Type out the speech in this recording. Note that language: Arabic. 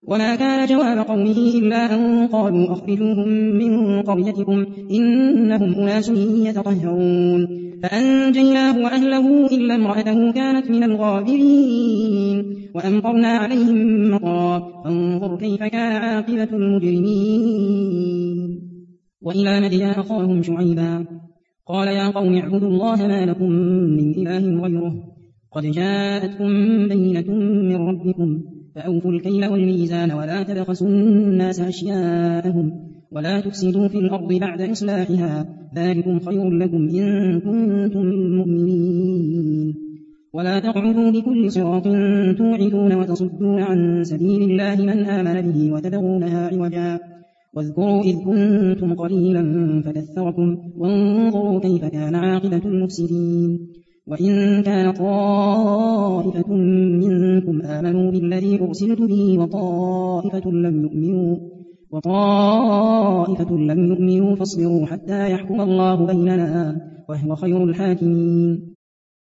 وما كان جواب قومه إلا أن قالوا أخرجوهم من قريتكم إنهم أناس يتطهرون فأنجيناه وأهله إلا امرأته كانت من الغابرين وأمطرنا عليهم مطرا فانظر كيف كان عاقبة المجرمين. وإلى مدين أخاهم شعيبا قال يا قوم اعبدوا الله ما لكم من إله غيره قد جاءتكم بينة من ربكم فأوفوا الكيل والميزان ولا تبخسوا الناس أشياءهم ولا تفسدوا في الأرض بعد إصلاحها ذلكم خير لكم إن كنتم مؤمنين. ولا تقعدوا بكل صراط توعدون وتصدون عن سبيل الله من آمن به وتبغونها عوجا واذكروا إذ كنتم قليلا فكثركم وانظروا كيف كان عاقبة المفسدين. وإن كان طائفة منكم آمنوا بالذي أرسلت به وطائفة لم يؤمنوا فاصبروا حتى يحكم الله بيننا وهو خير الحاكمين.